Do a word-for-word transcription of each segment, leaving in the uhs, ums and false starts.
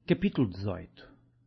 Capítulo dezoito.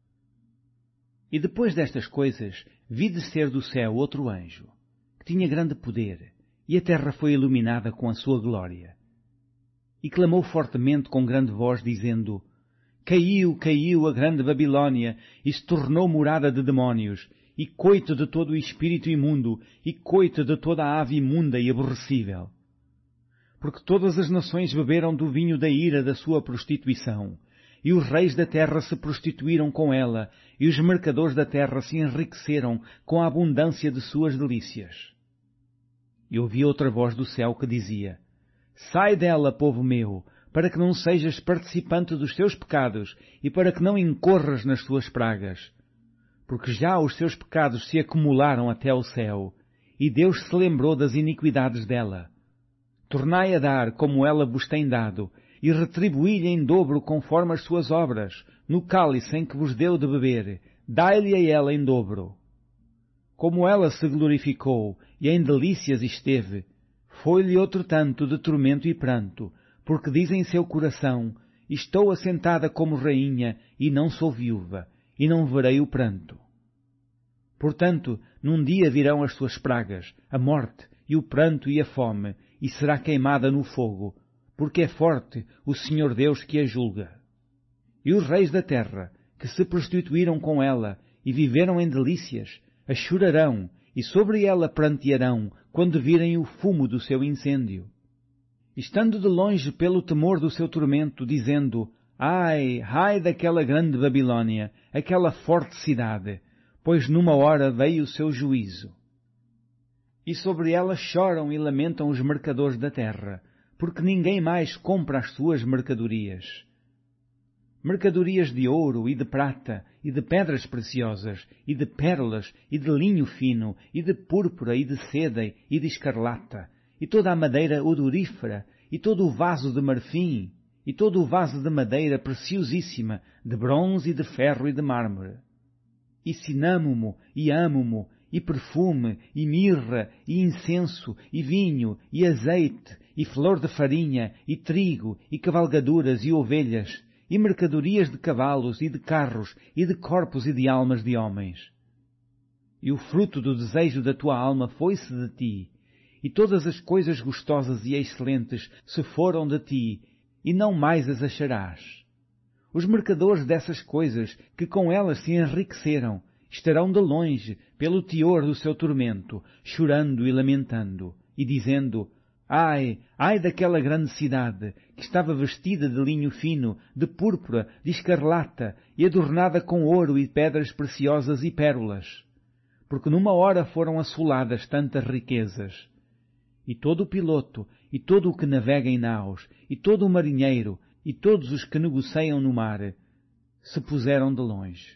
E depois destas coisas, vi descer do céu outro anjo, que tinha grande poder, e a terra foi iluminada com a sua glória. E clamou fortemente com grande voz, dizendo: Caiu, caiu a grande Babilônia, e se tornou morada de demónios, e coito de todo o espírito imundo, e coito de toda a ave imunda e aborrecível. Porque todas as nações beberam do vinho da ira da sua prostituição, e os reis da terra se prostituíram com ela, e os mercadores da terra se enriqueceram com a abundância de suas delícias. E ouvi outra voz do céu que dizia: Sai dela, povo meu, para que não sejas participante dos teus pecados, e para que não incorras nas suas pragas. Porque já os seus pecados se acumularam até ao céu, e Deus se lembrou das iniquidades dela. Tornai a dar como ela vos tem dado, e retribuí-lhe em dobro conforme as suas obras, no cálice em que vos deu de beber, dai-lhe a ela em dobro. Como ela se glorificou, e em delícias esteve, foi-lhe outro tanto de tormento e pranto, porque diz em seu coração: Estou assentada como rainha, e não sou viúva, e não verei o pranto. Portanto, num dia virão as suas pragas, a morte, e o pranto e a fome, e será queimada no fogo, porque é forte o Senhor Deus que a julga. E os reis da terra, que se prostituíram com ela, e viveram em delícias, a chorarão, e sobre ela prantearão, quando virem o fumo do seu incêndio. Estando de longe pelo temor do seu tormento, dizendo: Ai, ai daquela grande Babilônia, aquela forte cidade, pois numa hora veio o seu juízo. E sobre ela choram e lamentam os mercadores da terra, porque ninguém mais compra as suas mercadorias. Mercadorias de ouro e de prata, e de pedras preciosas, e de pérolas, e de linho fino, e de púrpura, e de seda, e de escarlata, e toda a madeira odorífera, e todo o vaso de marfim, e todo o vaso de madeira preciosíssima, de bronze e de ferro e de mármore. E cinâmomo, e âmomo, e perfume, e mirra, e incenso, e vinho, e azeite, e flor de farinha, e trigo, e cavalgaduras, e ovelhas, e mercadorias de cavalos, e de carros, e de corpos e de almas de homens. E o fruto do desejo da tua alma foi-se de ti, e todas as coisas gostosas e excelentes se foram de ti, e não mais as acharás. Os mercadores dessas coisas, que com elas se enriqueceram, estarão de longe, pelo teor do seu tormento, chorando e lamentando, e dizendo: Ai, ai daquela grande cidade, que estava vestida de linho fino, de púrpura, de escarlata, e adornada com ouro e pedras preciosas e pérolas. Porque numa hora foram assoladas tantas riquezas. E todo o piloto, e todo o que navega em naus, e todo o marinheiro, e todos os que negociam no mar, se puseram de longe.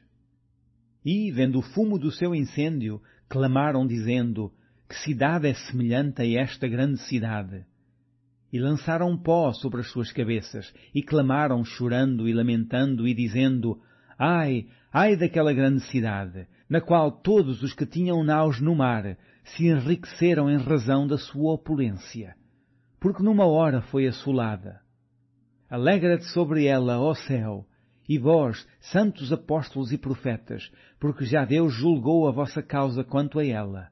E, vendo o fumo do seu incêndio, clamaram dizendo: Que cidade é semelhante a esta grande cidade? E lançaram pó sobre as suas cabeças, e clamaram chorando e lamentando, e dizendo: Ai, ai daquela grande cidade, na qual todos os que tinham naus no mar se enriqueceram em razão da sua opulência, porque numa hora foi assolada. Alegra-te sobre ela, ó céu, e vós, santos apóstolos e profetas, porque já Deus julgou a vossa causa quanto a ela.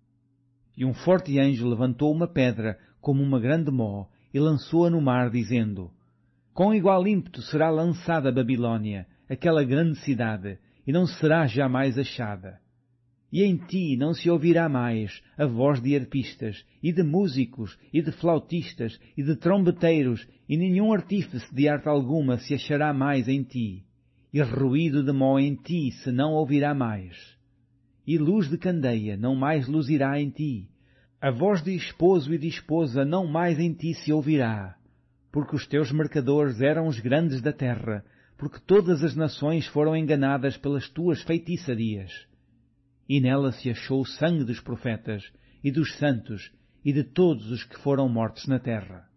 E um forte anjo levantou uma pedra, como uma grande mó, e lançou-a no mar, dizendo: Com igual ímpeto será lançada a Babilônia, aquela grande cidade, e não será jamais achada. E em ti não se ouvirá mais a voz de arpistas, e de músicos, e de flautistas, e de trombeteiros, e nenhum artífice de arte alguma se achará mais em ti, e ruído de mó em ti se não ouvirá mais. E luz de candeia não mais luzirá em ti, a voz de esposo e de esposa não mais em ti se ouvirá, porque os teus mercadores eram os grandes da terra, porque todas as nações foram enganadas pelas tuas feitiçarias. E nela se achou o sangue dos profetas, e dos santos, e de todos os que foram mortos na terra.